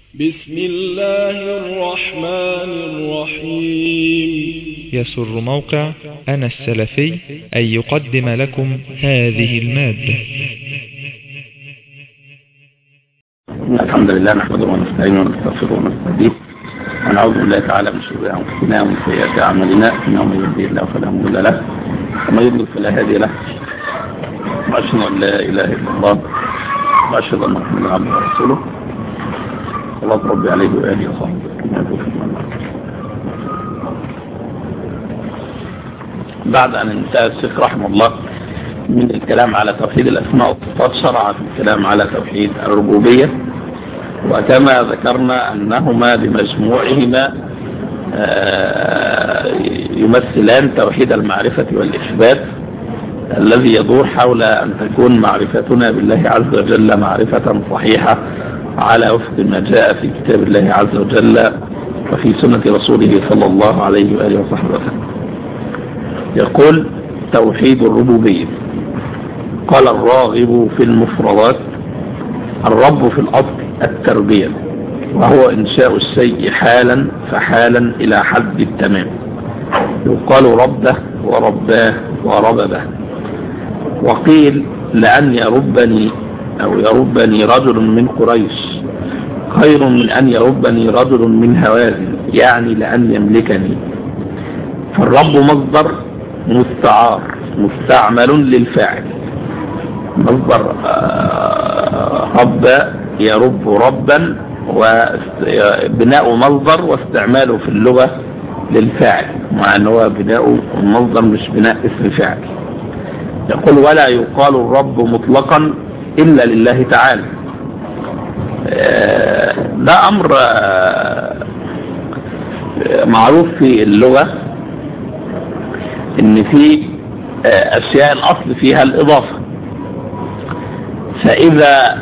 بسم الله الرحمن الرحيم. يسر موقع أنا السلفي أن يقدم لكم هذه المادة. الحمد لله نحمده ونستعينه ونستغفره ونستهديه ونعوذ بالله تعالى من شرور أنفسنا ومن سيئات أعمالنا، إنه من يهده الله فلا مضل له ومن يضلل فلا هادي له، وأشهد أن لا إله إلا الله وأشهد أن محمدا عبده ورسوله صلى ربي عليه وآله وصحبه. بعد أن انتهى الشيخ رحمه الله من الكلام على توحيد الأسماء والصفات، شرع في الكلام على توحيد الربوبية، وكما ذكرنا أنهما بمجموعهما يمثلان توحيد المعرفة والإثبات الذي يدور حول أن تكون معرفتنا بالله عز وجل معرفة صحيحة على وفق ما جاء في كتاب الله عز وجل وفي سنة رسوله صلى الله عليه وآله وصحبه وسلم. يقول توحيد الربوبية. قال الراغب في المفردات: الرب في الأصل التربية، وهو إنشاء الشيء حالا فحالا إلى حد التمام. يقال ربه ورباه ورببه. وقيل لأن يربني أو يربني رجل من قريش خير من أن يربني رجل من هوازن، يعني لأن يملكني. فالرب مصدر مستعار مستعمل للفاعل. مصدر رب يرب ربا، وبناء مصدر واستعماله في اللغة للفاعل، مع أنه بناء المصدر مش بناء اسم فاعل. يقول ولا يقال الرب مطلقا إلا لله تعالى. ده أمر معروف في اللغة، إن في أشياء الأصل فيها الإضافة، فإذا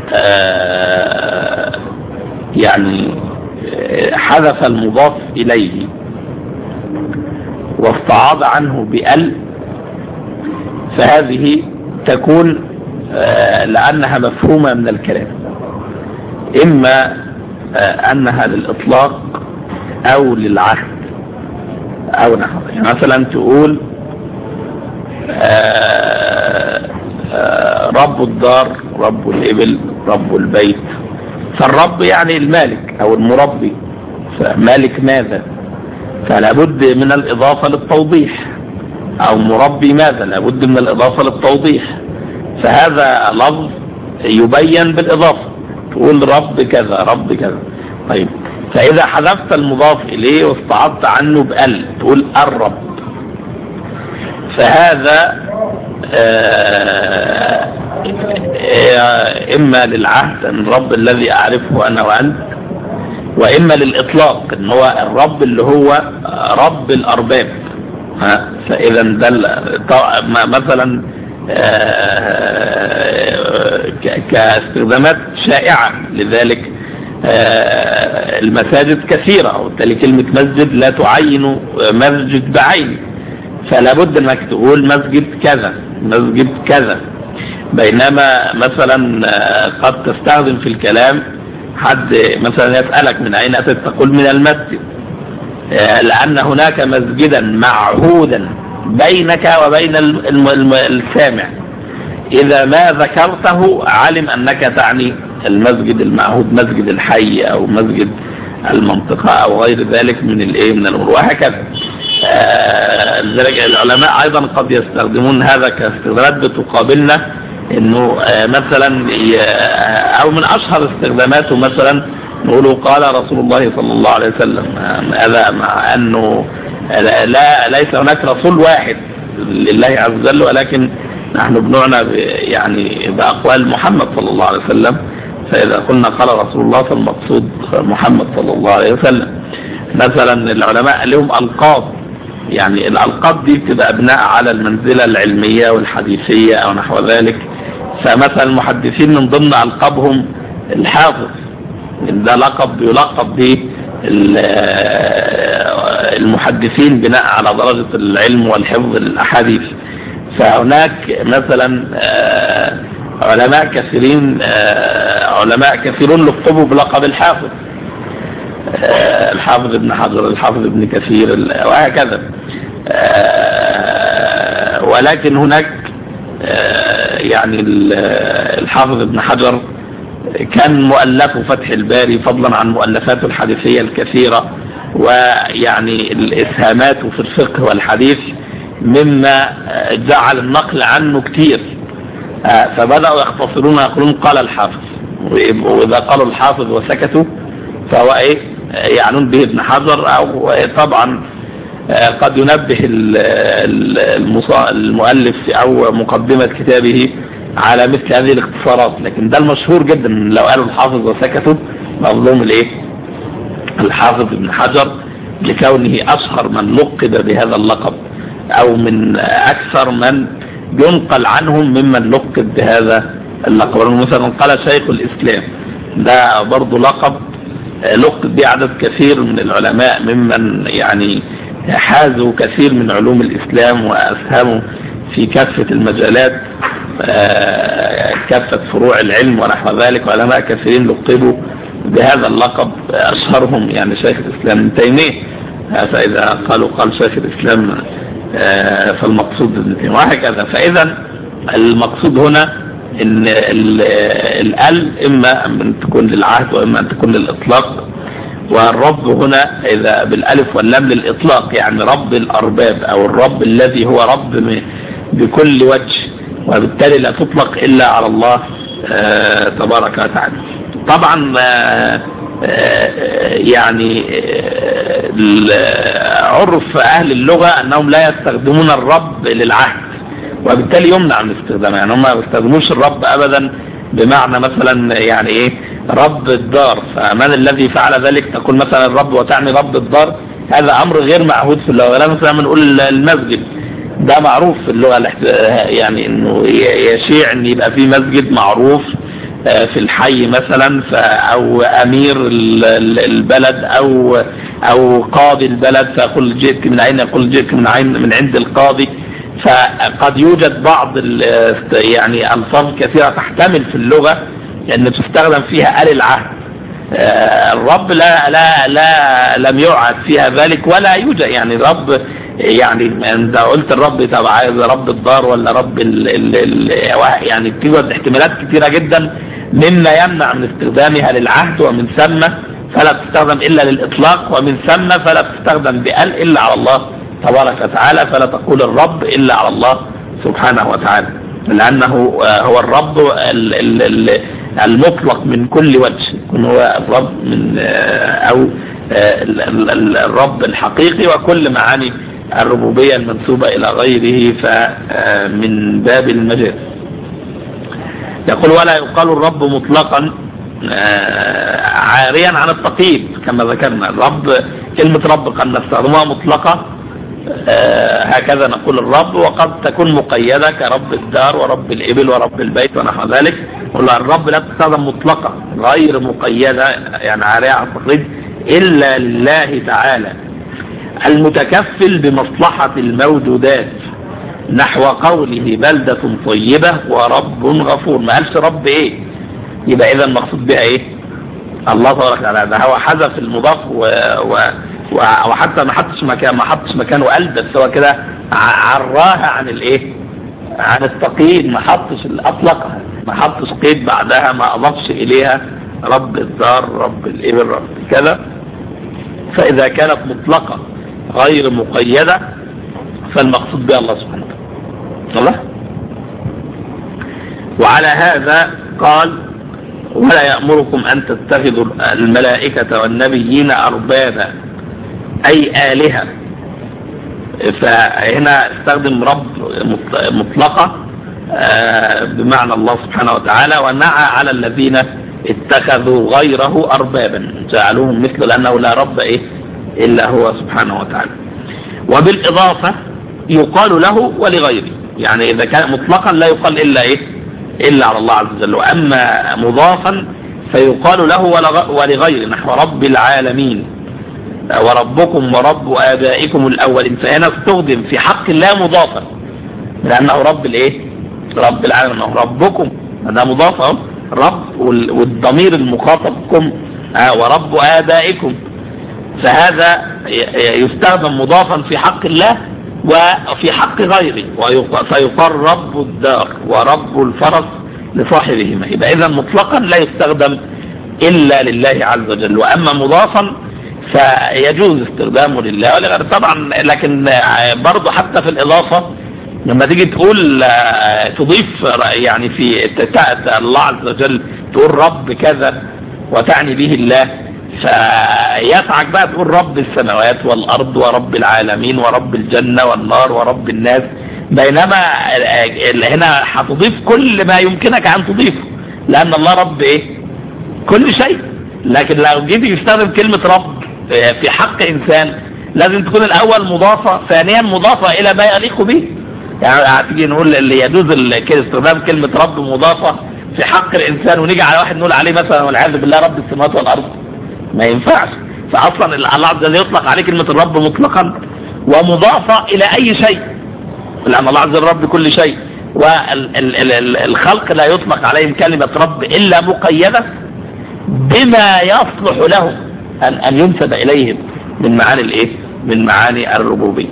يعني حذف المضاف إليه واستعاض عنه بأل، فهذه تكون لأنها مفهومة من الكلام، إما أنها للإطلاق أو للعهد أو نحو. يعني مثلا تقول رب الدار، رب الإبل، رب البيت. فالرب يعني المالك أو المربي، فمالك ماذا؟ فلا بد من الإضافة للتوضيح. أو مربي ماذا؟ لا بد من الإضافة للتوضيح. فهذا لفظ يبين بالإضافة، تقول رب كذا رب كذا. طيب، فإذا حذفت المضاف إليه واستعضت عنه بأل تقول الرب، فهذا إما للعهد أن الرب الذي أعرفه أنا وأنت، وإما للإطلاق أن هو الرب اللي هو رب الأرباب. فإذا دل مثلا كاستخدامات شائعة لذلك. المساجد كثيرة، وبالتالي كلمة مسجد لا تعين مسجد بعين، فلا بد انك تقول مسجد كذا مسجد كذا. بينما مثلا قد تستخدم في الكلام حد مثلا يسألك من أين أتيت، تقول من المسجد، لأن هناك مسجدا معهودا بينك وبين السامع، إذا ما ذكرته علم أنك تعني المسجد المعهود، مسجد الحي أو مسجد المنطقة أو غير ذلك من من الأمور، وهكذا. العلماء أيضا قد يستخدمون هذا كاستخدامات بتقابلنا، إنه مثلا أو من أشهر استخداماته مثلا نقوله قال رسول الله صلى الله عليه وسلم. هذا مع أنه ليس هناك رسول واحد لله عز وجل، ولكن نحن بنعنى يعني بأقوال محمد صلى الله عليه وسلم. فإذا قلنا قال رسول الله فالمقصود محمد صلى الله عليه وسلم. مثلا العلماء لهم ألقاب، يعني الألقاب دي بتبقى بناء على المنزلة العلمية والحديثية أو نحو ذلك. فمثلا المحدثين من ضمن ألقابهم الحافظ، ده لقب يلقب به المحدثين بناء على درجة العلم والحفظ الأحاديث. فهناك مثلا علماء كثيرون لقبوا بلقب الحافظ، الحافظ ابن حجر، الحافظ ابن كثير، وهكذا. ولكن هناك يعني الحافظ ابن حجر كان مؤلفه فتح الباري فضلا عن مؤلفاته الحديثية الكثيرة ويعني الإسهامات في الفقه والحديث مما جعل النقل عنه كتير، فبدأوا يختصرون يقولون قال الحافظ، وإذا قالوا الحافظ وسكتوا فهو ايه يعنون به ابن حجر، او طبعا قد ينبه المؤلف او مقدمة كتابه على مثل هذه الاختصارات، لكن ده المشهور جدا. لو قالوا الحافظ وسكتوا مظلوم الايه الحافظ ابن حجر لكونه اشهر من لقب بهذا اللقب، او من اكثر من ينقل عنهم ممن لقب بهذا اللقب. مثلا قال شيخ الاسلام، ده برضو لقب لقب به عدد كثير من العلماء ممن يعني حازوا كثير من علوم الإسلام وأسهموا في كافة المجالات، كافة فروع العلم ونحو ذلك. علماء كثيرين لقبوا بهذا اللقب، أشهرهم يعني شيخ الإسلام ابن تيمية، فإذا قالوا قال شيخ الإسلام فالمقصود ابن تيمية، وهكذا. فإذا المقصود هنا ان الال اما ان تكون للعهد واما ان تكون للاطلاق، والرب هنا اذا بالالف واللام للاطلاق، يعني رب الارباب او الرب الذي هو رب بكل وجه، وبالتالي لا تطلق الا على الله تبارك وتعالى. طبعا يعني عرف اهل اللغة انهم لا يستخدمون الرب للعهد، وبالتالي يمنع من استخدامه. يعني هم ما يستخدموش الرب ابدا بمعنى مثلا يعني ايه رب الدار، فمن الذي فعل ذلك تقول مثلا الرب وتعني رب الدار، هذا امر غير معهود في اللغه. لا مثلا نقول المسجد، ده معروف في اللغه يعني انه يشيع ان يبقى في مسجد معروف في الحي مثلا، او امير البلد او قاضي البلد، فيقول جئت من اين، يقول جئت من عند القاضي. فقد يوجد بعض يعني الفاظ كثيرة تحتمل في اللغة ان تستخدم فيها آل العهد. الرب لا لم يعد فيها ذلك ولا يوجد، يعني رب يعني انت قلت الرب طب عايز رب الدار ولا رب يعني توجد احتمالات كثيرة جدا مما يمنع من استخدامها للعهد، ومن ثم فلا تستخدم الا للاطلاق، ومن ثم فلا تستخدم بآل الا على الله تبارك وتعالى، فلا تقول الرب إلا على الله سبحانه وتعالى، لأنه هو الرب المطلق من كل وجه، يكون هو الرب من أو الرب الحقيقي، وكل معاني الربوبية المنسوبة إلى غيره فمن باب المجاز. يقول ولا يقال الرب مطلقا عاريا عن التقييد كما ذكرنا. الرب كلمة رب قد نستخدمها مطلقة، هكذا نقول الرب، وقد تكون مقيدة كرب الدار ورب الإبل ورب البيت ونحو ذلك. الرب لا تستخدم مطلقة غير مقيدة يعني عارية عن التقييد إلا لله تعالى المتكفل بمصلحة الموجودات، نحو قوله بلدة طيبة ورب غفور. ما قالش رب ايه، يبقى اذا المقصود بها ايه الله تبارك وتعالى. ده هو حذف المضاف وحتى ما حطش مكانه قلب، بس هو كده عراها عن الايه عن التقييد، ما حطش الاطلقها، ما حطش قيد بعدها، ما اضافش اليها رب الدار رب الابل رب كذا. فاذا كانت مطلقة غير مقيدة فالمقصود بها الله سبحانه وتعالى. وعلى هذا قال ولا يأمركم أن تتخذوا الملائكة والنبيين أربابا أي آلهة. فهنا استخدم رب مطلقة بمعنى الله سبحانه وتعالى، ونعى على الذين اتخذوا غيره أربابا جعلوهم مثل، لأنه لا رب إلا هو سبحانه وتعالى. وبالإضافة يقال له ولغيره، يعني إذا كان مطلقا لا يقال إلا على الله عز وجل، وأما مضافا فيقال له ولغيره، نحو رب العالمين وربكم ورب آبائكم الأولين. فهنا استخدم في حق الله مضافا لأنه رب رب العالمين، ربكم هذا مضاف رب، والضمير المخاطبكم ورب آبائكم فهذا يستخدم مضافا في حق الله وفي حق غيره، فيقال رب الدار ورب الفرس لصاحبهما. يبقى إذا مطلقا لا يستخدم إلا لله عز وجل، وأما مضافا فيجوز استخدامه لله ولغيره طبعا. لكن برضه حتى في الإضافة لما تيجي تقول تضيف يعني في الله عز وجل تقول رب كذا وتعني به الله، فيسعك بقى تقول رب السماوات والأرض ورب العالمين ورب الجنة والنار ورب الناس، بينما هنا هتضيف كل ما يمكنك أن تضيفه، لأن الله رب إيه؟ كل شيء. لكن لو جيت يستخدم كلمة رب في حق إنسان لازم تكون الأول مضافة، ثانيا مضافة إلى ما يليق به. يعني هتيجي نقول اللي يجوز استخدام كلمة رب مضافة في حق الإنسان ونيجي على واحد نقول عليه مثلا والعياذ بالله رب السماوات والأرض، ما ينفعش. فأصلا الله عز وجل يطلق عليه كلمة الرب مطلقا ومضافة إلى أي شيء، لأن الله عز وجل رب كل شيء، والخلق لا يطلق عليهم كلمة رب إلا مقيدة بما يصلح له أن ينسب إليهم من معاني الإيه؟ من معاني الربوبية.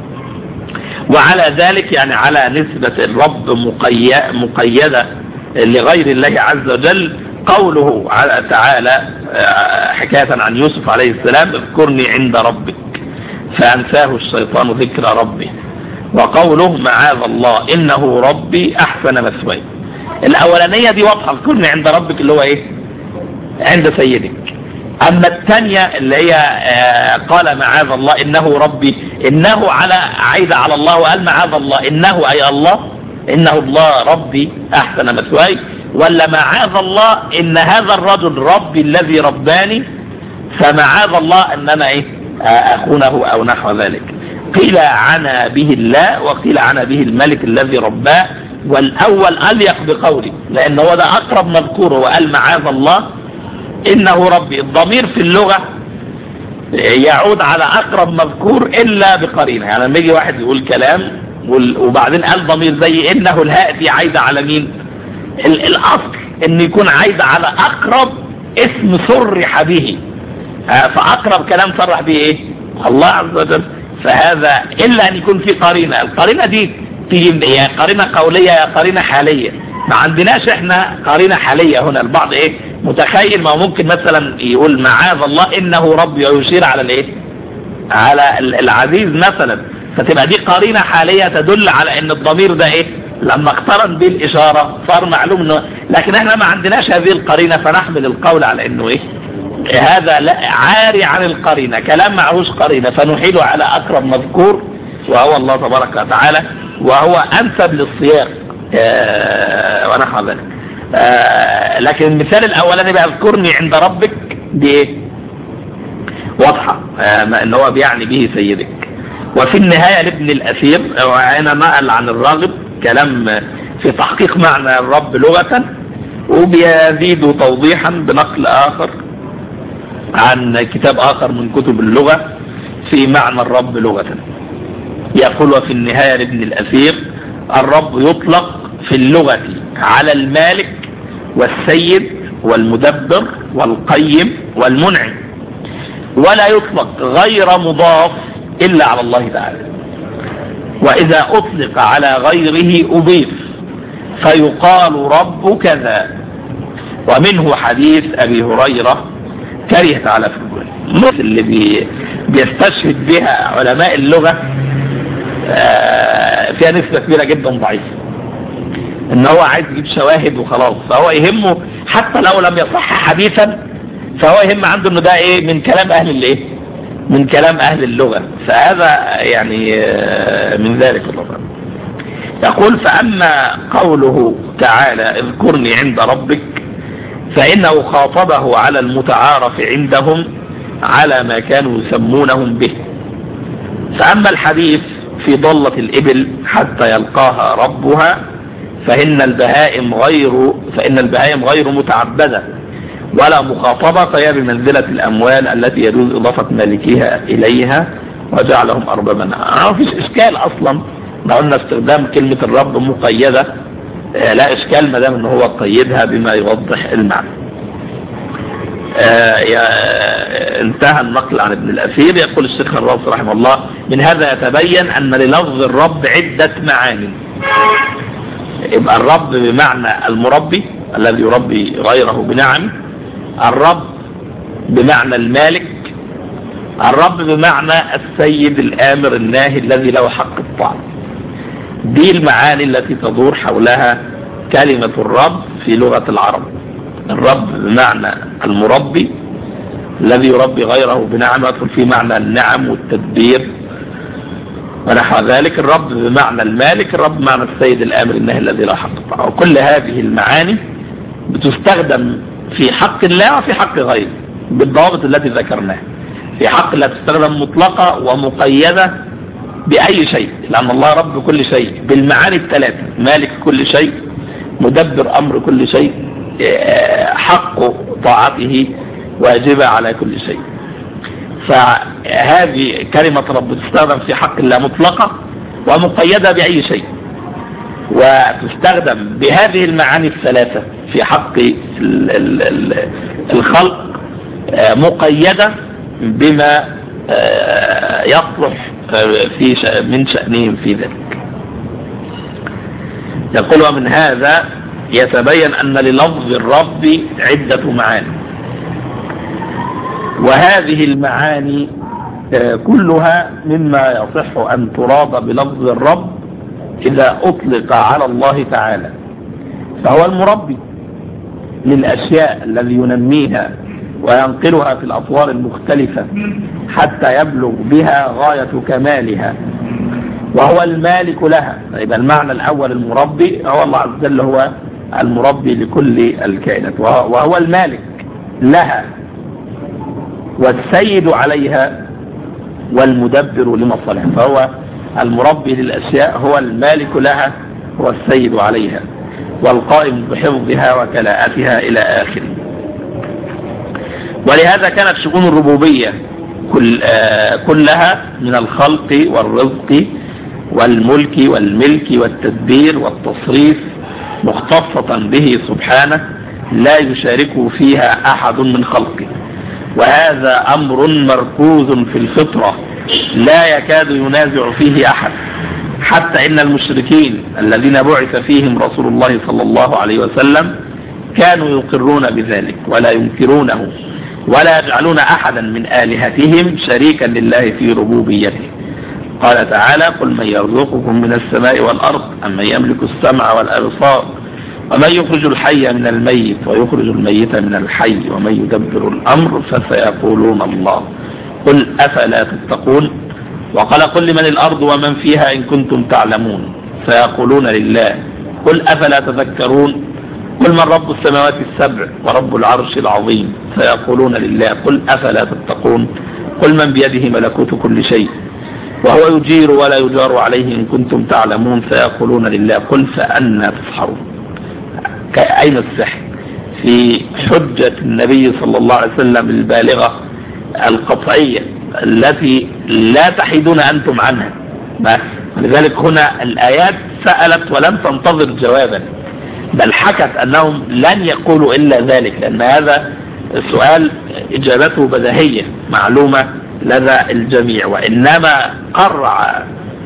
وعلى ذلك يعني على نسبة الرب مقيدة لغير الله عز وجل قوله تعالى حكاية عن يوسف عليه السلام اذكرني عند ربك فأنساه الشيطان ذكر ربه، وقوله معاذ الله إنه ربي أحسن مثواي. الأولانية دي واضحة، اذكرني عند ربك اللي هو إيه؟ عند سيدك. أما الثانية اللي هي قال معاذ الله إنه ربي، إنه عايدة على الله، وقال معاذ الله إنه أي الله، إنه الله ربي أحسن مثواي، ولا معاذ الله إن هذا الرجل ربي الذي رباني فمعاذ الله أن أنا إيه أخونه أو نحو ذلك. قيل عنا به الله وقيل عنا به الملك الذي رباه، والأول أليق بقولي لأن هو ده أقرب مذكور، وقال معاذ الله إنه ربي. الضمير في اللغة يعود على أقرب مذكور إلا بقرينة. يعني لما يجي واحد يقول كلام وبعدين قال ضمير زي إنه الهاء دي عايدة على مين؟ الأصل إن يكون عايدة على أقرب اسم صرح به، فأقرب كلام صرح به إيه؟ الله عز وجل. فهذا إلا أن يكون في قرينة، القرينة دي تيجي يا قرينة قولية يا قرينة حالية. ما عندناش احنا قرينة حالية هنا. البعض ايه متخيل ما ممكن مثلا يقول معاذ الله انه ربي ويشير على الايه على العزيز مثلا، فتبقى دي قرينة حالية تدل على ان الضمير ده ايه لما اقترن به الاشارة صار معلوم انه، لكن احنا ما عندناش هذه القرينة فنحمل القول على انه ايه هذا لا عاري عن القرينة، كلام معهوش قرينة، فنحيله على اقرب مذكور وهو الله تبارك وتعالى، وهو انسب للسياق ونحو ذلك. لكن المثال الاولاني بقى اذكرني عند ربك دي ايه واضحة ان هو بيعني به سيدك. وفي النهاية لابن الاثير وهنا نقل عن الراغب كلام في تحقيق معنى الرب لغة، وبيزيد توضيحا بنقل اخر عن كتاب اخر من كتب اللغة في معنى الرب لغة. يقول وفي النهاية لابن الاثير الرب يطلق في اللغة على المالك والسيد والمدبر والقيم والمنعم، ولا يطلق غير مضاف إلا على الله تعالى، وإذا أطلق على غيره أضيف فيقال رب كذا. ومنه حديث أبي هريرة كره تعالى في الجنة، مثل اللي بيستشهد بها علماء اللغة فيها نسبة كبيرة جدا ضعيفة، ان هو عايز يجيب شواهد وخلاص، فهو يهمه حتى لو لم يصح حديثا فهو يهم عنده انه ده ايه من كلام اهل الايه من كلام اهل اللغة، فهذا يعني من ذلك الله. يقول فاما قوله تعالى اذكرني عند ربك فانه خاطبه على المتعارف عندهم على ما كانوا يسمونهم به. فاما الحديث في ضلة الإبل حتى يلقاها ربها فإن البهائم غير متعبدة ولا مخاطبة، فهي بمنزلة الأموال التي يجوز إضافة مالكيها إليها وجعلهم أربابا. ما فيش إشكال أصلا لو قلنا استخدام كلمة الرب مقيدة، لا إشكال ما دام إن هو قيدها بما يوضح المعنى. انتهى النقل عن ابن الأثير. يقول الشيخ الرازي رحمه الله: من هذا يتبين أن للفظ الرب عدة معاني. يبقى الرب بمعنى المربي الذي يربي غيره بنعم، الرب بمعنى المالك، الرب بمعنى السيد الآمر الناهي الذي له حق الطاعة. دي المعاني التي تدور حولها كلمة الرب في لغة العرب. الرب بمعنى المربي الذي يربي غيره بنعم، يدخل في معنى النعم والتدبير ونحو ذلك. الرب بمعنى المالك، الرب بمعنى السيد الآمر الناهي الذي له حق الطاعة. وكل هذه المعاني بتستخدم في حق الله وفي حق غيره بالضوابط التي ذكرناها. في حق الله تستخدم مطلقة ومقيدة بأي شيء، لأن الله رب كل شيء بالمعاني الثلاثة: مالك كل شيء، مدبر أمر كل شيء، حق طاعته واجبة على كل شيء. فهذه كلمة رب تستخدم في حق الله مطلقة ومقيدة بأي شيء، وتستخدم بهذه المعاني الثلاثة في حق الخلق مقيدة بما يصلح من شأنهم في ذلك. يقول: ومن هذا يتبين أن للفظ الرب عدة معاني، وهذه المعاني كلها مما يصح أن تراد بلفظ الرب إذا أطلق على الله تعالى، فهو المربي للأشياء الذي ينميها وينقلها في الأطوار المختلفة حتى يبلغ بها غاية كمالها، وهو المالك لها. يبقى المعنى الأول المربي هو الله عز وجل، هو المربي لكل الكائنات، وهو المالك لها والسيد عليها والمدبر لمصالحها. فهو المربي للأشياء، هو المالك لها، هو السيد عليها، والقائم بحفظها وكلاءتها إلى آخره. ولهذا كانت شؤون الربوبية كلها من الخلق والرزق والملك والملك والتدبير والتصريف مختصة به سبحانه، لا يشاركه فيها أحد من خلقه. وهذا أمر مركوز في الفطرة لا يكاد ينازع فيه أحد، حتى إن المشركين الذين بعث فيهم رسول الله صلى الله عليه وسلم كانوا يقرون بذلك ولا ينكرونه، ولا يجعلون أحدا من آلهتهم شريكا لله في ربوبيته. قال تعالى: قل من يرزقكم من السماء والأرض أم من يملك السمع والأبصار ومن يخرج الحي من الميت ويخرج الميت من الحي ومن يدبر الأمر فسيقولون الله قل أفلا تتقون. وقال: قل لمن الأرض ومن فيها إن كنتم تعلمون فيقولون لله قل أفلا تذكرون. قل من رب السماوات السبع ورب العرش العظيم فيقولون لله قل أفلا تتقون. قل من بيده ملكوت كل شيء وهو يجير ولا يجار عليه إن كنتم تعلمون فيقولون لله قل فأنى تسحرون. أين السحر؟ في حجة النبي صلى الله عليه وسلم البالغة القطعية التي لا تحيدون أنتم عنها. لذلك هنا الآيات سألت ولم تنتظر جوابا، بل حكت أنهم لن يقولوا إلا ذلك، لأن هذا السؤال إجابته بديهية معلومة لدى الجميع. وإنما قرع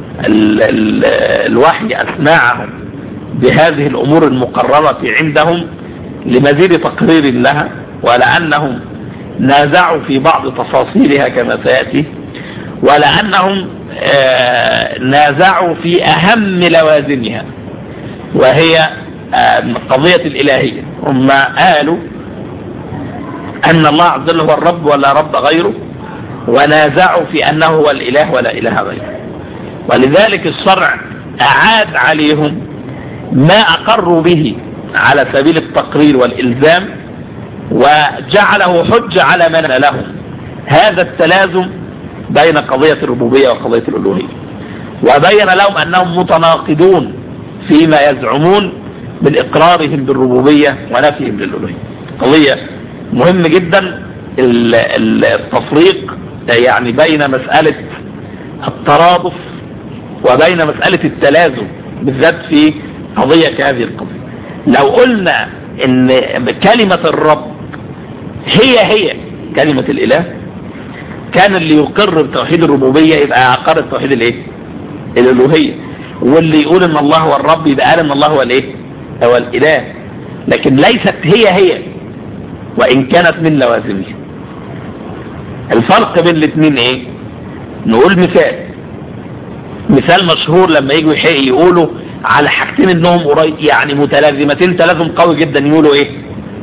الوحي أسماعهم بهذه الأمور المقررة عندهم لمزيد تقرير لها، ولأنهم نازعوا في بعض تفاصيلها كما سيأتي، ولأنهم نازعوا في أهم لوازمها وهي قضية الإلهية. هم قالوا أن الله عز وجل هو الرب ولا رب غيره، ونازعوا في أنه هو الإله ولا إله غيره. ولذلك الشرع أعاد عليهم ما أقروا به على سبيل التقرير والإلزام، وجعله حجة على من لهم. هذا التلازم بين قضية الربوبية وقضية الألوهية، وبين لهم أنهم متناقضون فيما يزعمون من إقرارهم بالربوبية ونفيهم للألوهية. قضية مهم جدا التفريق يعني بين مسألة الترادف وبين مسألة التلازم، بالذات في قضية كهذه القضية. لو قلنا ان كلمة الرب هي كلمة الإله، كان اللي يقر بتوحيد الربوبية يبقى أقر بتوحيد الإيه؟ الألوهية. واللي يقول إن الله هو الرب يبقى قال إن الله هو الإيه؟ هو الإله. لكن ليست هي وإن كانت من لوازمها. الفرق بين الاثنين إيه؟ نقول مثال مشهور لما يجوا يقولوا على حاجتين انهم قريب يعني متلازمتين تلازم قوي جدا، يقولوا ايه؟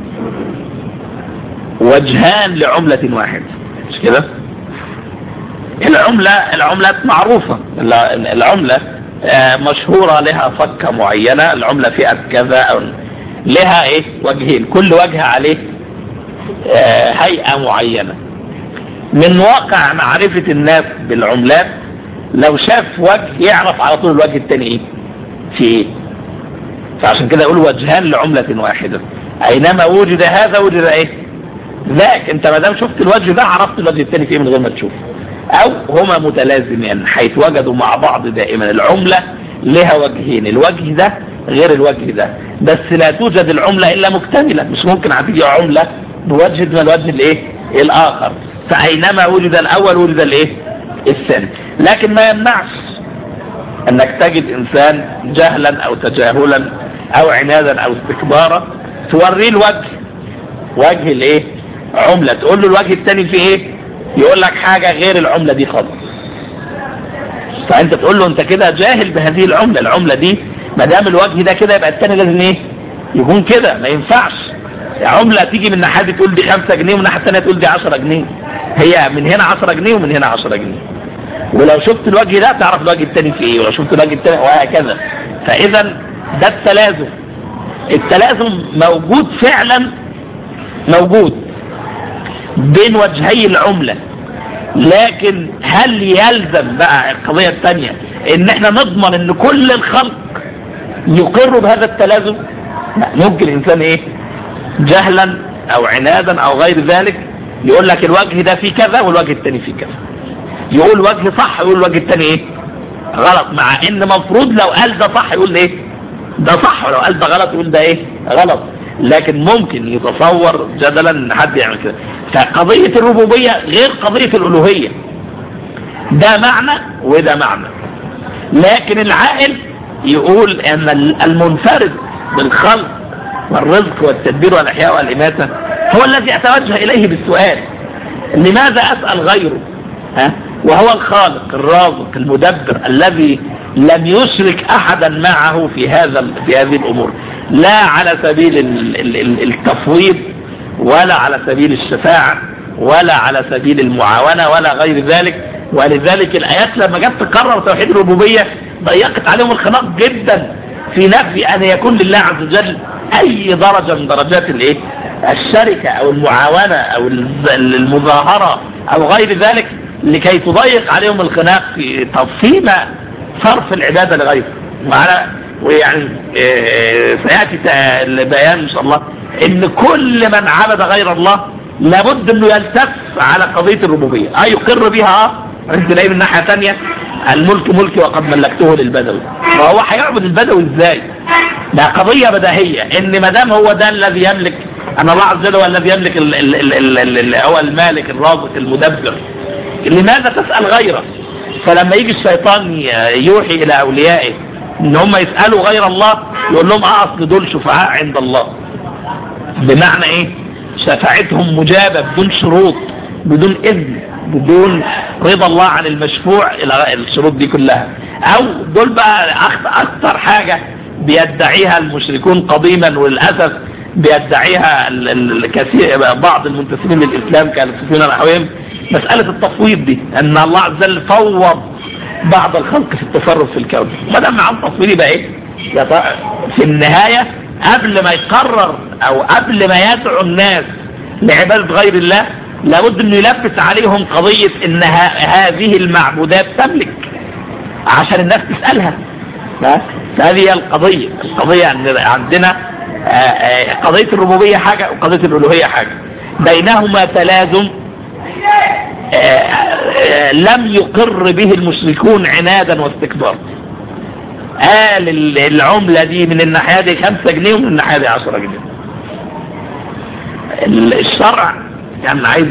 وجهان لعملة واحدة، مش كده؟ العملات معروفة، العملة مشهورة لها فكة معينة، العملة فئة كذا أو لها ايه؟ وجهين، كل وجه عليه هيئة معينة. من واقع معرفة الناس بالعملات لو شاف وجه يعرف على طول الوجه التاني ايه في ايه. فعشان كده يقول وجهان لعملة واحدة، اينما وجد هذا وجد ايه ذاك. انت ما دام شفت الوجه ده عرفت الوجه التاني في ايه من غير ما تشوف. او هما متلازمين حيث وجدوا مع بعض دائما. العملة لها وجهين، الوجه ده غير الوجه ده، بس لا توجد العملة الا مكتملة، مش ممكن هتيجي عملة بوجه من الوجه الايه الاخر. فاينما وجد الاول وجد الايه الثاني. لكن ما يمنعش انك تجد انسان جهلا او تجاهلا او عنادا او استكبارا توريه وجه الايه عملة، تقول له الوجه الثاني فيه ايه، يقول لك حاجة غير العملة دي خالص. فانت تقول له انت كده جاهل بهذه العملة دي، ما دام الوجه ده كده يبقى الثاني لازم ايه يكون كده، ما ينفعش عملة تيجي من الناحية دي تقول دي 5 جنيه ومن الناحية الثانية تقول دي 10 جنيه، هي من هنا 10 جنيه ومن هنا 10 جنيه. ولو شفت الوجه ده تعرف الوجه الثاني في ايه، ولو شفت الوجه الثاني وهكذا. فاذا ده التلازم موجود فعلا، موجود بين وجهي العملة. لكن هل يلزم بقى القضية الثانية ان احنا نضمن ان كل الخلق يقروا بهذا التلازم؟ لا، ممكن الانسان ايه جهلا او عنادا او غير ذلك يقول لك الوجه ده فيه كذا والوجه الثاني فيه كذا، يقول وجه صح ويقول الوجه الثاني ايه غلط، مع ان مفروض لو قال ده صح يقول ايه ده صح، ولو قال ده غلط يقول ده ايه غلط. لكن ممكن يتصور جدلا ان حد يعمل كده. فقضية الربوبية غير قضية الألوهية، ده معنى وده معنى. لكن العاقل يقول ان المنفرد بالخلق والرزق والتدبير والإحياء والإماتة هو الذي أتوجه إليه بالسؤال لماذا أسأل غيره، وهو الخالق الرازق المدبر الذي لم يشرك أحدا معه في هذه الأمور، لا على سبيل التفويض ولا على سبيل الشفاعة ولا على سبيل المعاونة ولا غير ذلك. ولذلك الآيات لما جت تقرر توحيد الربوبية ضيقت عليهم الخناق جدا في نفي أن يكون لله عز وجل أي درجة من درجات الشركة أو المعاونة أو المظاهرة أو غير ذلك، لكي تضيق عليهم الخناق في تفصيل صرف العبادة لغيره. ويعني سيأتي البيان إن شاء الله إن كل من عبد غير الله لابد إنه يلتف على قضية الربوبية، يقر بها. انت لاقي من ناحية تانية الملك ملكي وقد ملكته للبدوي، وهو هيعبد البدوي ازاي؟ ده قضية بديهية ان ما دام هو ده الذي يملك، ان الله عز وجل هو الذي يملك هو المالك الرازق المدبر، لماذا تسأل غيره؟ فلما يجي الشيطان يوحي الى اوليائه ان هم يسألوا غير الله يقول لهم اصل دول شفعاء عند الله. بمعنى ايه؟ شفاعتهم مجابة بدون شروط، بدون اذن، بدون رضا الله عن المشفوع الى الشروط دي كلها. او دول بقى اكثر حاجة بيدعيها المشركون قديما، وللأسف بيدعيها الكثير بعض المنتسبين للإسلام كالصوفيين ونحوهم، مسألة التفويض دي، ان الله عز وجل فوض بعض الخلق في التصرف في الكون. ما دام عن تفويض يبقى ايه؟ في النهاية قبل ما يقرر او قبل ما يدعو الناس لعبادة غير الله لابد انه يلبس عليهم قضية ان هذه المعبودات تملك عشان الناس تسألها. فهذه هي القضية عندنا قضية الربوبية حاجة وقضية الألوهية حاجة، بينهما تلازم لم يقر به المشركون عنادا واستكبارا. قال العملة دي من الناحية دي 5 جنيه ومن الناحية دي 10 جنيه. الشرع يعني عايز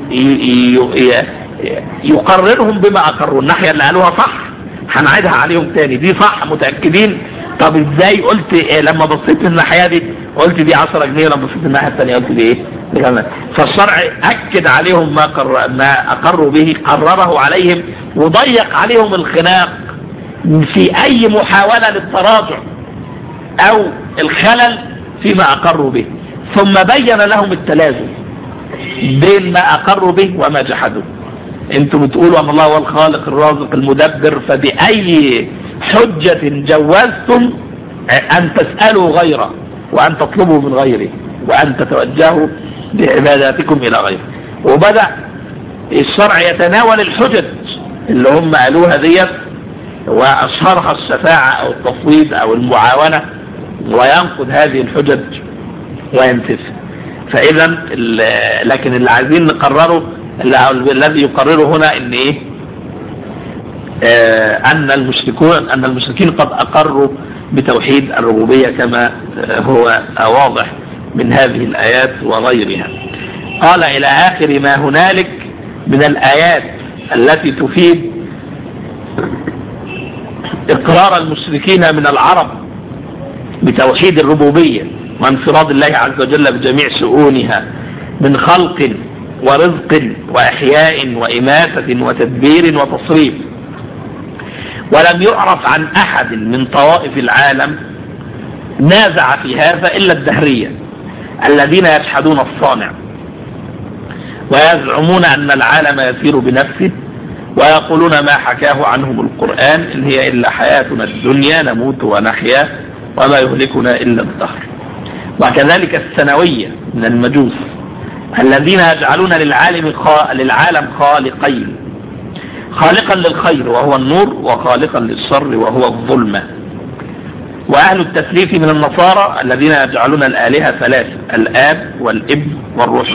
يقررهم بما اقروا. الناحية اللي قالوها صح هنعيدها عليهم تاني، دي صح متأكدين. طب ازاي قلت لما بصيت الناحية دي قلت دي 10 جنيه، لما بصيت الناحية التانية قلت دي ايه؟ فالشرع اكد عليهم ما اقروا به، قرره عليهم وضيق عليهم الخناق في اي محاولة للتراجع او الخلل فيما اقروا به، ثم بين لهم التلازم بين ما اقروا به وما جحدوا. انتم بتقولوا ان الله هو الخالق الرازق المدبر، فبأي حجة جوزتم ان تسألوا غيره وان تطلبوا من غيره وان تتوجهوا بعباداتكم الى غيره؟ وبدأ الشرع يتناول الحجج اللي هم قالوها ديت واشهرها الشفاعة او التفويض او المعاونة، وينقض هذه الحجج وينتفي. فاذا لكن اللي عايزين نقرره الذي يقرره هنا ان ايه؟ ان المشركين قد اقروا بتوحيد الربوبية كما هو واضح من هذه الايات وغيرها. قال الى اخر ما هنالك من الايات التي تفيد اقرار المشركين من العرب بتوحيد الربوبية وانفراد الله عز وجل بجميع شؤونها من خلق ورزق وإحياء وإماتة وتدبير وتصريف. ولم يعرف عن أحد من طوائف العالم نازع في هذا إلا الدهرية الذين يجحدون الصانع ويزعمون أن العالم يسير بنفسه، ويقولون ما حكاه عنهم القرآن إن هي إلا حياتنا الدنيا نموت ونحيا وما يهلكنا إلا الدهر. وكذلك الثانوية من المجوس الذين يجعلون للعالم خالقين، خالقا للخير وهو النور وخالقا للشر وهو الظلمة. وأهل التثليث من النصارى الذين يجعلون الآلهة ثلاثة، الآب والابن والروح.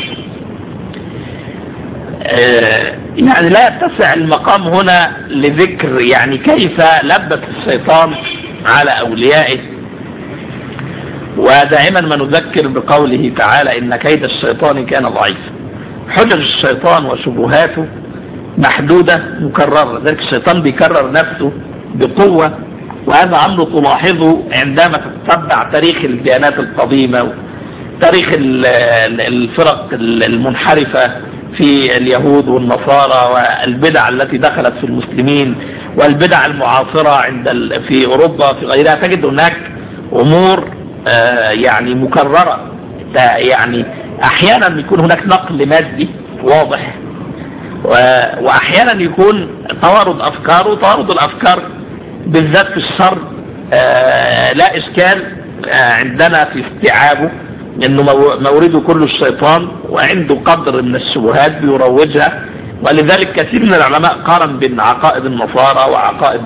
يعني لا يتسع المقام هنا لذكر يعني كيف لبس الشيطان على أوليائه، ودائما ما نذكر بقوله تعالى إن كيد الشيطان كان ضعيفا. حجج الشيطان وشبهاته محدودة مكررة، ذلك الشيطان بيكرر نفسه بقوة، وهذا أمر تلاحظه عندما تتبع تاريخ الديانات القديمة وتاريخ الفرق المنحرفة في اليهود والنصارى والبدع التي دخلت في المسلمين والبدع المعاصرة في أوروبا في غيرها. تجد هناك أمور يعني مكررة، يعني أحيانا يكون هناك نقل مادي واضح، وأحيانا يكون توارد أفكار، وتوارد الأفكار بالذات في الشر لا إشكال عندنا في استيعابه، انه مورده كله الشيطان وعنده قدر من الشبهات بيروجها. ولذلك كثير من العلماء قارن بين عقائد النصارى وعقائد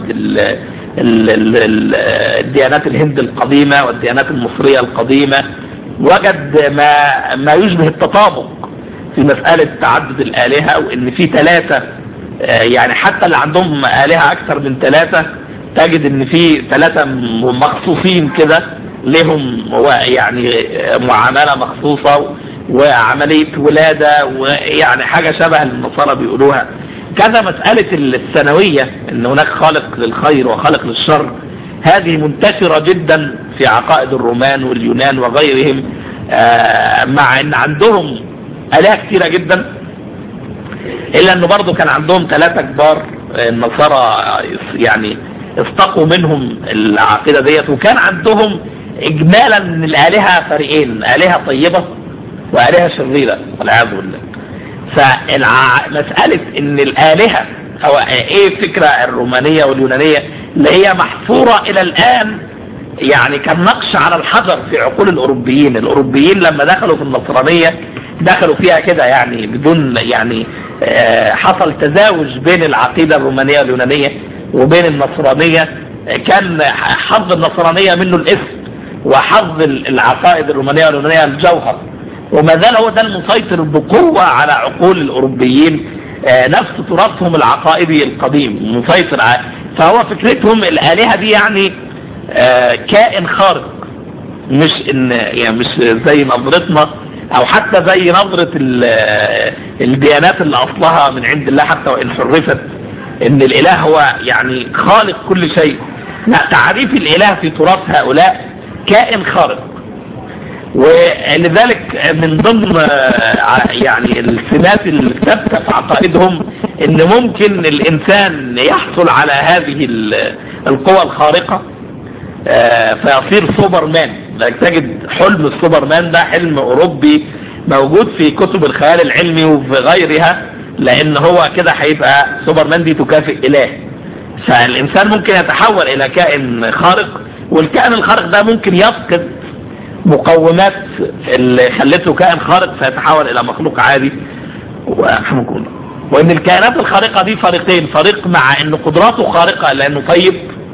الديانات الهند القديمة والديانات المصرية القديمة، وجد ما يشبه التطابق في مسألة تعدد الآلهة، وان في ثلاثة، يعني حتى اللي عندهم آلهة اكثر من ثلاثة تجد ان في ثلاثة مخصوصين كده لهم يعني معاملة مخصوصة وعملية ولادة، ويعني حاجة شبه النصارى بيقولوها. كذا مسألة الثانوية ان هناك خالق للخير وخالق للشر، هذه منتشرة جدا في عقائد الرومان واليونان وغيرهم، مع ان عندهم آلهة كثيرة جدا، الا انه برضو كان عندهم ثلاثة كبار النصارى يعني استقوا منهم العقيدة ديت. وكان عندهم اجمالا من الآلهة فريقين، آلهة طيبة وآلهة شريرة والعياذ بالله. فمسألة ان الآلهة او ايه الفكرة الرومانية واليونانية اللي هي محفورة الى الان، يعني كان نقش على الحجر في عقول الأوروبيين لما دخلوا في النصرانية دخلوا فيها كده يعني بدون يعني حصل تزاوج بين العقيدة الرومانية واليونانية وبين النصرانية. كان حظ النصرانية منه الاسم وحظ العقائد الرومانية واليونانية الجوهر، وما زال هو ده المسيطر بقوة على عقول الأوروبيين، نفس تراثهم العقائدي القديم مسيطر. فهو فكرتهم الآلهة دي يعني كائن خارق، مش ان يعني مش زي نظرتنا او حتى زي نظرة الديانات اللي اصلها من عند الله حتى وان حرفت، ان الاله هو يعني خالق كل شيء. لا، تعريف الاله في تراث هؤلاء كائن خارق. ولذلك من ضمن يعني السمات الثابتة في عقائدهم ان ممكن الانسان يحصل على هذه القوى الخارقة فيصير سوبرمان. تجد حلم السوبرمان ده حلم اوروبي موجود في كتب الخيال العلمي وفي غيرها، لان هو كده هيبقى سوبرمان دي تكافئ اله. فالانسان ممكن يتحول الى كائن خارق، والكائن الخارق ده ممكن يفقد مقومات اللي خلته كائن خارق فيتحول الى مخلوق عادي. وان الكائنات الخارقة دي فريقين: فريق مع ان قدراته خارقة لانه طيب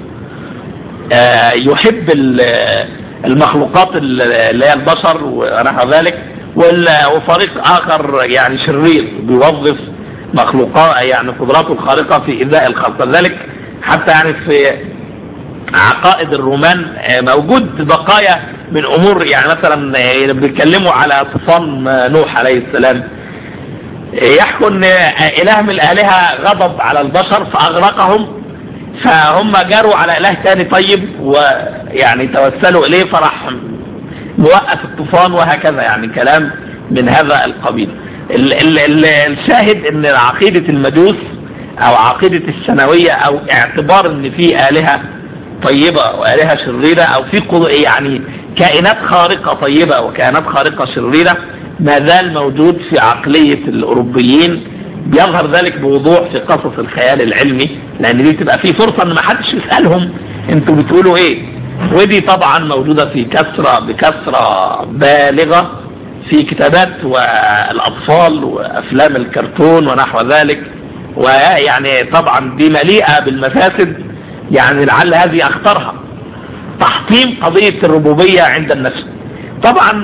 يحب المخلوقات اللي هي البشر ونحو ذلك، وفريق اخر يعني شرير بيوظف مخلوقات يعني قدراته الخارقة في ايذاء الخلق. لذلك حتى يعني في عقائد الرومان موجود بقايا من امور، يعني مثلا بيتكلموا على طوفان نوح عليه السلام، يحكوا ان اله من الالهة غضب على البشر فاغرقهم، فهم جاروا على اله تاني طيب ويعني توسلوا اليه فراح موقف الطوفان، وهكذا يعني كلام من هذا القبيل. الشاهد ان عقيدة المجوس او عقيدة السنوية او اعتبار ان في الهة طيبة والهة شريرة او في يعني كائنات خارقة طيبة وكائنات خارقة شريرة ما زال موجود في عقلية الاوروبيين. بيظهر ذلك بوضوح في قصص الخيال العلمي، لان دي تبقى فيه فرصة ان ما حدش يسألهم انتوا بتقولوا ايه. ودي طبعا موجودة في بكثرة بالغة في كتابات والاطفال وافلام الكرتون ونحو ذلك. ويعني طبعا دي مليئة بالمفاسد، يعني لعل هذه اخطرها تحطيم قضية الربوبية عند النفس. طبعا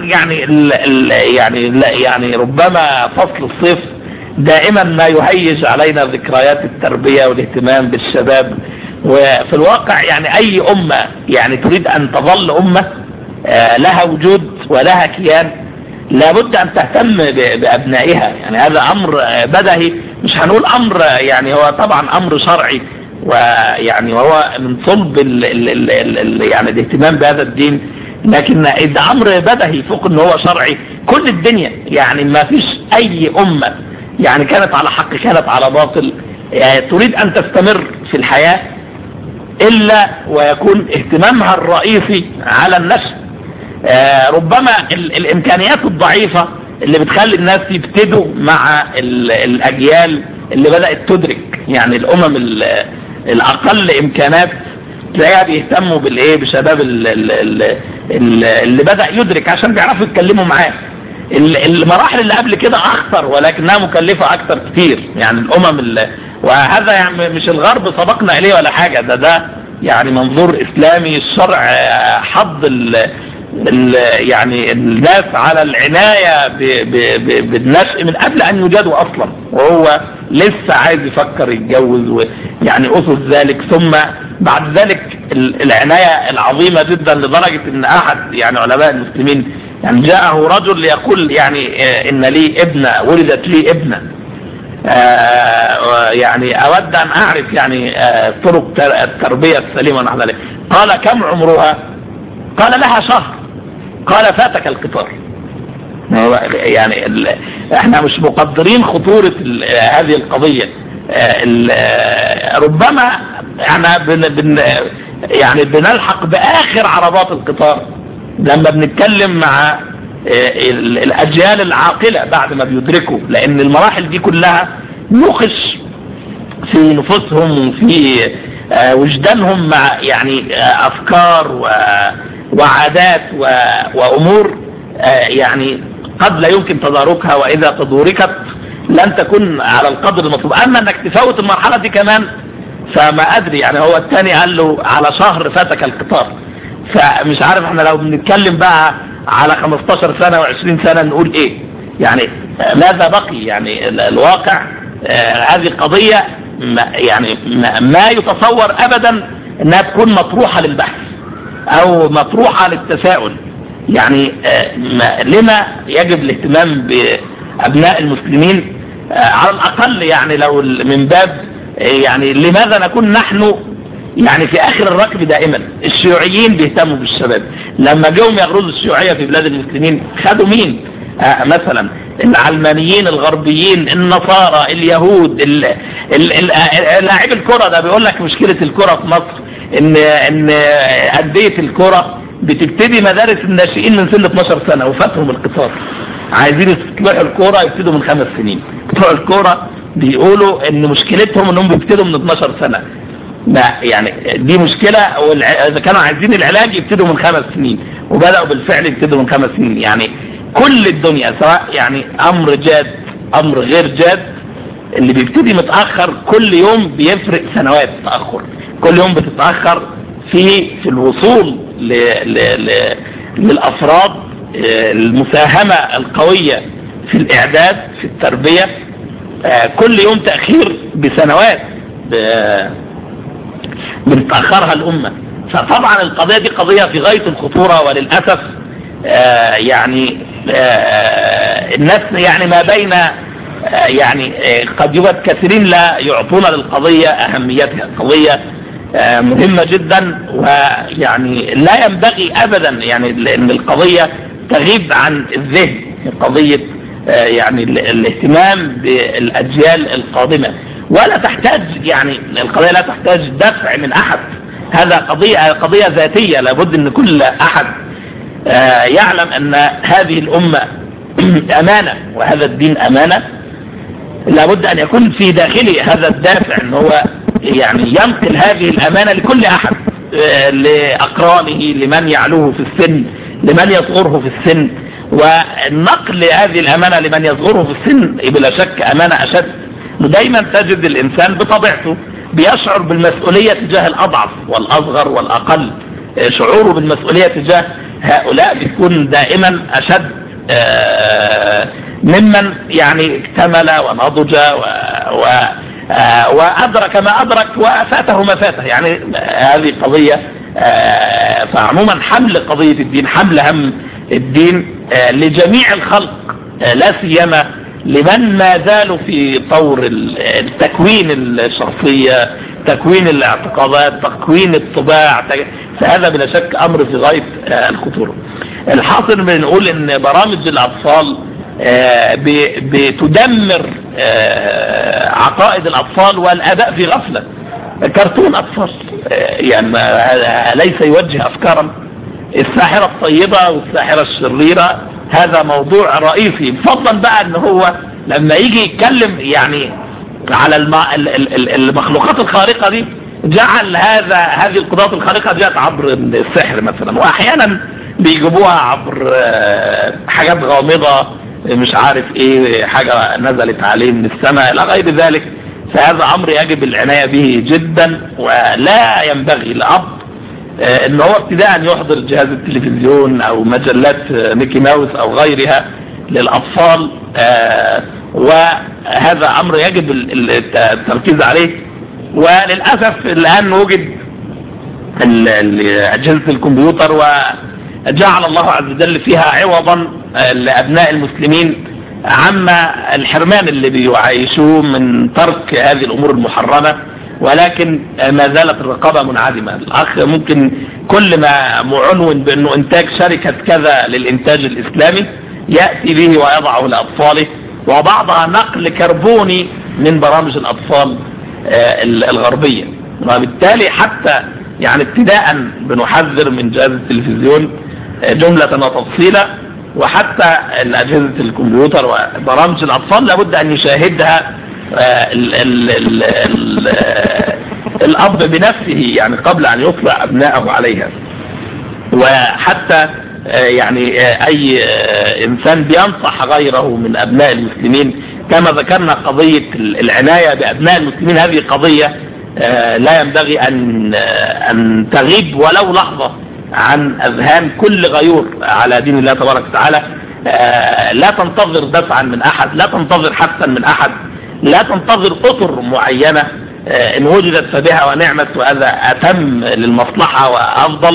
يعني ربما فصل الصيف دائما ما يهيج علينا ذكريات التربية والاهتمام بالشباب. وفي الواقع يعني اي امة يعني تريد ان تظل امة لها وجود ولها كيان لابد ان تهتم بابنائها. يعني هذا امر بدهي، مش هنقول امر يعني هو طبعا امر شرعي، ويعني وهو من صلب يعني الاهتمام بهذا الدين، لكن ده امر بدهي فوق ان هو شرعي. كل الدنيا يعني ما فيش اي امة يعني كانت على حق كانت على باطل تريد ان تستمر في الحياة الا ويكون اهتمامها الرئيسي على النشء. ربما الامكانيات الضعيفة اللي بتخلي الناس يبتدوا مع الاجيال اللي بدأت تدرك، يعني الامم الاقل امكانات تلاقيها بيهتموا بشباب اللي بدأ يدرك عشان بيعرفوا يتكلموا معاه. المراحل اللي قبل كده اخطر ولكنها مكلفة اكتر كتير. يعني الامم وهذا يعني مش الغرب سبقنا اليه ولا حاجة، ده يعني منظور اسلامي. الشرع حض يعني الناس على العناية بالنشء من قبل ان يوجدوا اصلا، وهو لسه عايز يفكر يتجوز ويعني اسس ذلك. ثم بعد ذلك العناية العظيمة جدا لدرجة ان احد يعني علماء المسلمين يعني جاءه رجل يقول يعني ان لي ابنة ولدت لي ابنة يعني اود ان اعرف يعني طرق التربية السليمة ونحو ذلك. قال كم عمرها؟ قال لها شهر. قال فاتك القطار. يعني احنا مش مقدرين خطورة هذه القضية. ربما احنا يعني بنلحق باخر عربات القطار لما بنتكلم مع الاجيال العاقلة بعد ما بيدركوا، لان المراحل دي كلها نخش في نفوسهم وفي وجدانهم مع يعني افكار وعادات وامور يعني قد لا يمكن تداركها، واذا تداركت لن تكون على القدر المطلوب. اما انك تفوت المرحلة دي كمان فما ادري. يعني هو الثاني قال له على شهر فاتك القطار، فمش عارف احنا لو بنتكلم بقى على 15 سنة و20 سنة نقول ايه يعني ماذا بقي. يعني الواقع هذه قضية يعني ما يتصور ابدا انها تكون مطروحة للبحث او مطروحة للتساؤل. يعني لما يجب الاهتمام بأبناء المسلمين على الأقل؟ يعني لو من باب يعني لماذا نكون نحن يعني في آخر الركب دائما؟ الشيوعيين بيهتموا بالشباب، لما جاءوا يغرزوا الشيوعية في بلاد المسلمين خدوا مين؟ مثلا العلمانيين الغربيين، النصارى، اليهود، لاعب الكرة. ده بيقول لك مشكلة الكرة في مصر ان أندية الكرة بتبتدي مدارس الناشئين من سن 12 سنة وفاتهم القصاص، عايزين يصلحوا الكرة يبتدوا من 5 سنين. بتوع الكرة بيقولوا ان مشكلتهم انهم بيبتدوا من 12 سنة. لا يعني دي مشكلة، اذا كانوا عايزين العلاج يبتدوا من 5 سنين، وبدأوا بالفعل يبتدوا من 5 سنين. يعني كل الدنيا سواء يعني امر جاد امر غير جاد، اللي بيبتدي متأخر كل يوم بيفرق سنوات تأخر، كل يوم بتتأخر في الوصول للأفراد، المساهمة القوية في الإعداد في التربية. كل يوم تأخير بسنوات بتأخرها الأمة. فطبعا القضية دي قضية في غاية الخطورة، وللأسف يعني الناس يعني ما بين يعني قد يوجد كثيرين لا يعطون للقضية أهميتها. قضية مهمة جدا، ويعني لا ينبغي أبدا يعني لأن القضية تغيب عن الذهن، قضية يعني الاهتمام بالأجيال القادمة، ولا تحتاج يعني القضية لا تحتاج دفع من أحد. هذا قضية ذاتية، لابد أن كل أحد يعلم أن هذه الأمة أمانة وهذا الدين أمانة. لابد أن يكون في داخله هذا الدافع أن هو يعني ينقل هذه الأمانة لكل أحد، لأقرانه، لمن يعلوه في السن، لمن يصغره في السن. والنقل هذه الأمانة لمن يصغره في السن بلا شك أمانة أشد. ودايما تجد الإنسان بطبيعته بيشعر بالمسؤولية تجاه الأضعف والأصغر والأقل. شعوره بالمسؤولية تجاه هؤلاء بيكون دائما أشد ممن يعني اكتمل ونضج وأدرك ما أدرك وفاته ما فاته. يعني هذه قضية. فعموما حمل قضية الدين، حمل هم الدين لجميع الخلق، لا سيما لمن ما زالوا في طور التكوين الشخصية، تكوين الاعتقادات، تكوين الطباع. فهذا بلا شك أمر في غاية الخطورة. الحاصل بنقول ان برامج الأطفال بتدمر عقائد الأطفال والآباء في غفلة. كرتون أطفال يعني ليس يوجه أفكارا. الساحرة الطيبة والساحرة الشريرة هذا موضوع رئيسي، فضلا بقى ان هو لما يجي يتكلم يعني على المخلوقات الخارقة دي، جعل هذه القدرات الخارقة جاءت عبر السحر مثلا، واحيانا بيجيبوها عبر حاجات غامضة مش عارف ايه، حاجة نزلت عليه من السماء الى غير ذلك. فهذا امر يجب العناية به جدا، ولا ينبغي لأب ان هو ابتداء يحضر جهاز التلفزيون او مجلات ميكي ماوس او غيرها للأطفال، وهذا امر يجب التركيز عليه. وللأسف الآن وجد أجهزة الكمبيوتر وجعل الله عز وجل فيها عوضا لأبناء المسلمين عما الحرمان اللي بيعيشوه من ترك هذه الأمور المحرمة، ولكن ما زالت الرقابة منعدمة. الأخ ممكن كل ما معنون بأنه إنتاج شركة كذا للإنتاج الإسلامي يأتي به ويضعه لأطفاله، وبعضها نقل كربوني من برامج الأطفال الغربية. وبالتالي حتى يعني ابتداء بنحذر من جهاز التلفزيون جملة وتفصيلا، وحتى أجهزة الكمبيوتر وبرامج الأطفال لابد أن يشاهدها الأب بنفسه يعني قبل أن يطلع أبنائه عليها. وحتى يعني أي إنسان بينصح غيره من أبناء المسلمين، كما ذكرنا قضية العناية بأبناء المسلمين هذه قضية لا ينبغي أن تغيب ولو لحظة عن أذهان كل غيور على دين الله تبارك وتعالى. لا تنتظر دفعا من أحد، لا تنتظر حثا من أحد، لا تنتظر أطر معينة. إن وجدت فبها ونعمت، وهذا أتم للمصلحة وأفضل.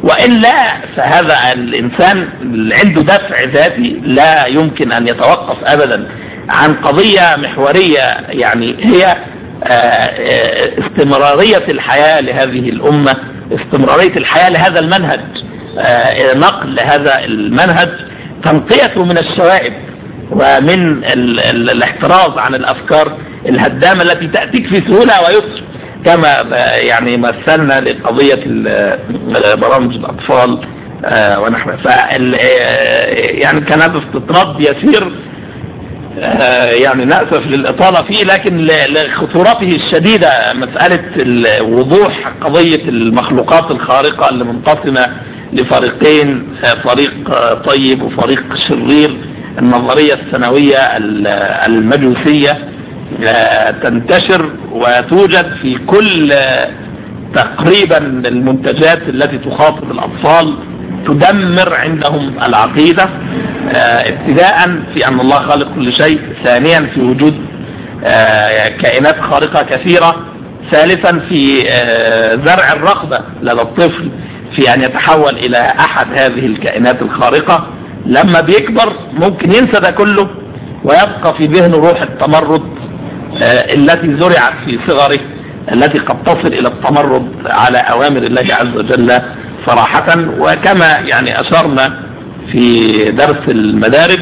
وإلا فهذا الإنسان عنده دفع ذاتي لا يمكن أن يتوقف أبدا عن قضية محورية، يعني هي استمرارية الحياة لهذه الأمة، استمرارية الحياة لهذا المنهج، نقل هذا المنهج، تنقيته من الشوائب ومن الاحتراز عن الأفكار الهدامة التي تأتيك في سهولة ويسر، كما يعني مثلنا لقضية برامج الأطفال ونحو. يعني كان هذا استطراد يسير، يعني نأسف للإطالة فيه، لكن لخطورته الشديدة مسألة وضوح قضية المخلوقات الخارقة اللي منقسمة لفريقين، فريق طيب وفريق شرير. النظرية السنوية المجوسية تنتشر وتوجد في كل تقريبا المنتجات التي تخاطب الأطفال، تدمر عندهم العقيدة، ابتداء في أن الله خالق كل شيء، ثانيا في وجود كائنات خارقة كثيرة، ثالثا في زرع الرغبة لدى الطفل في أن يتحول إلى أحد هذه الكائنات الخارقة. لما بيكبر ممكن ينسى ده كله ويبقى في ذهنه روح التمرد التي زرعت في صغره، التي قد تصل إلى التمرد على أوامر الله عز وجل صراحة. وكما يعني أشرنا في درس المدارج،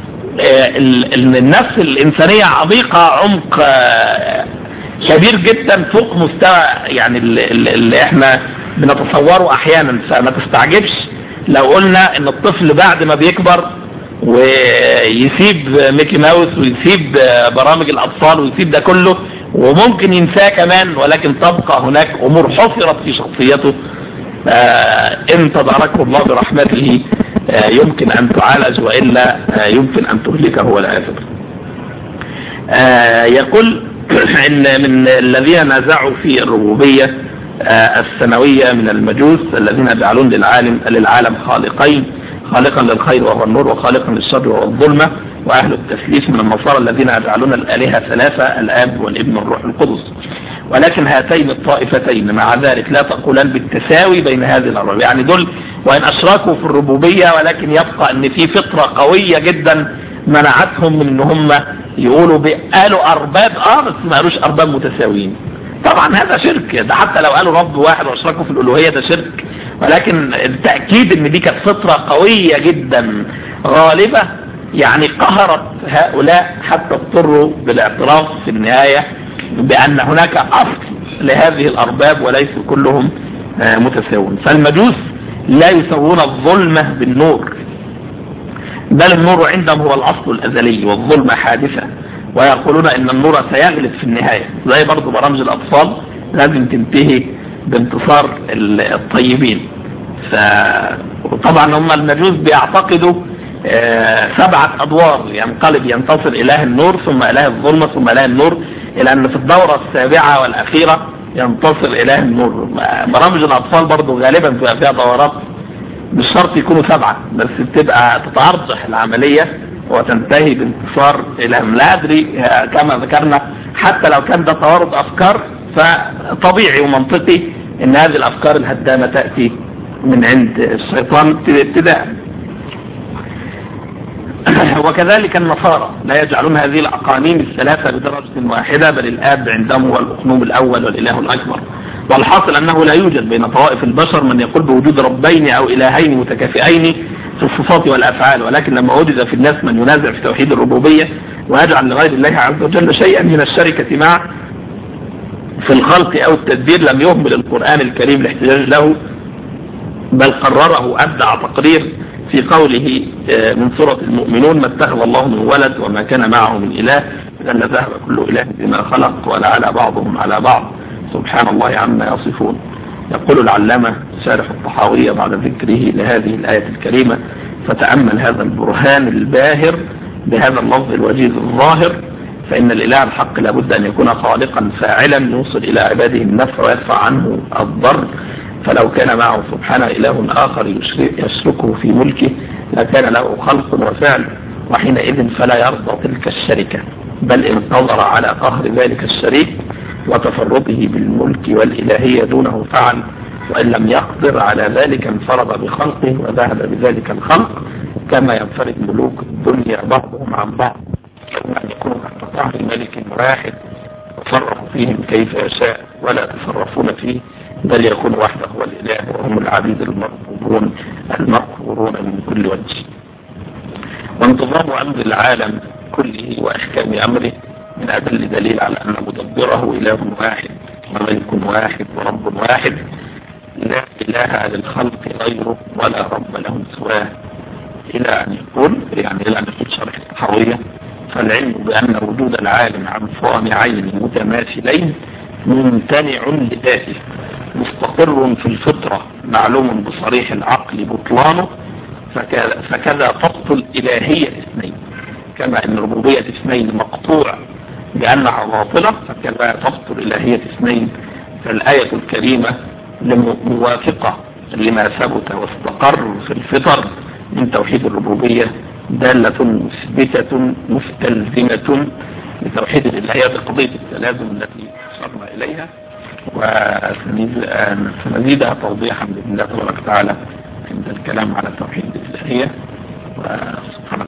النفس الإنسانية عميقة عمق كبير جدا فوق مستوى يعني اللي احنا بنتصوره أحيانا. فما تستعجبش لو قلنا ان الطفل بعد ما بيكبر ويسيب ميكي ماوس ويسيب برامج الأطفال ويسيب ده كله وممكن ينساه كمان، ولكن تبقى هناك أمور حفرت في شخصيته إن تداركه الله برحمته يمكن أن تعالج، وإلا يمكن أن تهلكه والعياذ بالله. يقول إن من الذين نازعوا في الربوبية السنوية من المجوس الذين يجعلون للعالم خالقين، خالقا للخير وهو النور وخالقا للشر وهو الظلمة، وأهل التثليث من النصارى الذين يجعلون الآلهة ثلاثة، الآب والابن والروح القدس. ولكن هاتين الطائفتين مع ذلك لا تقولان بالتساوي بين هذه الأرباب، يعني دول وإن أشركوا في الربوبية ولكن يبقى أن في فطرة قوية جدا منعتهم من أن هم يقولوا قالوا أرباب بس ما قالوش أرباب متساويين. طبعا هذا شرك، ده حتى لو قالوا رب واحد واشركوا في الألوهية ده شرك، ولكن التأكيد ان دي كانت فطرة قوية جدا غالبة يعني قهرت هؤلاء حتى اضطروا بالاعتراف في النهاية بأن هناك أصل لهذه الأرباب وليسوا كلهم متساوون. فالمجوس لا يسوون الظلمة بالنور، بل النور عندهم هو الأصل الأزلي والظلمة حادثة، ويقولون ان النور سيغلب في النهاية. زي برضو برامج الأطفال لازم تنتهي بانتصار الطيبين. وطبعا هم المجوس بيعتقدوا 7 أدوار، ينقلب ينتصر إله النور ثم إله الظلمة ثم إله النور، إلى أن في الدورة السابعة والأخيرة ينتصر إله النور. برامج الأطفال برضو غالبا بتبقى فيها دورات مش شرط يكونوا 7، بس بتبقى تتعرضح العملية وتنتهي بانتصار إله. لا أدري كما ذكرنا حتى لو كان ده توارد أفكار، فطبيعي ومنطقي ان هذه الافكار الهدامة تأتي من عند الشيطان ابتداء. وكذلك النصارى لا يجعلون هذه الأقانيم الثلاثة بدرجة واحدة، بل الآب عندهم هو الأقنوم الأول والإله الأكبر. والحاصل أنه لا يوجد بين طوائف البشر من يقول بوجود ربين أو إلهين متكافئين في الصفات والأفعال، ولكن لما وجد في الناس من ينازع في توحيد الربوبية ويجعل لغير الله عز وجل شيئا من الشركة معه في الخلق أو التدبير، لم يهمل القرآن الكريم الاحتجاج له، بل قرره أبدع تقرير في قوله من سورة المؤمنون: ما اتخذ الله من ولد وما كان معه من إله إذا لذهب كل إله بما خلق ولعلى بعضهم على بعض سبحان الله عما يصفون. يقول العلامة شارح الطحاوية بعد ذكره لهذه الآية الكريمة: فتأمل هذا البرهان الباهر بهذا اللفظ الوجيز الظاهر، فإن الإله الحق لابد أن يكون خالقا فاعلا يوصل إلى عباده النفع ويدفع عنه الضر، فلو كان معه سبحانه إله آخر يشركه في ملكه لكان له خلق وفعل، وحينئذ فلا يرضى تلك الشركة، بل انتظر على قهر ذلك الشريك وتفرده بالملك والإلهية دونه فعل، وإن لم يقدر على ذلك انفرد بخلقه وذهب بذلك الخلق، كما ينفرد ملوك الدنيا بعضهم عن بعض، كما أن يكونوا تحت طاعة ملك واحد يتصرف فيهم كيف يشاء ولا يتصرفون فيه، بل يكون وحده هو الإله وهم العبيد المقهورون من كل وجه. وانتظام أمر العالم كله وإحكام أمره من أدل دليل على أن مدبره إله واحد وملك واحد ورب واحد، لا إله للخلق غيره ولا رب لهم سواه، إلى أن يقول شرح الحوية: فالعلم بأن وجود العالم عن صانعين متماثلين ممتنع لذاته مستقر في الفطرة معلوم بصريح العقل بطلانه، فكذا تبطل إلهية اثنين، كما أن ربوبية اثنين مقطوع بأنها باطلة فكذا تبطل إلهية اثنين. فالآية الكريمة موافقة لما ثبت واستقر في الفطر من توحيد الربوبية، دالة مثبتة مستلزمة لتوحيد الإلهية بقضية التلازم التي أشرنا إليها، وسنزيدها توضيحا بإذن الله تبارك وتعالى عند الكلام على توحيد الإلهية. وسبحانك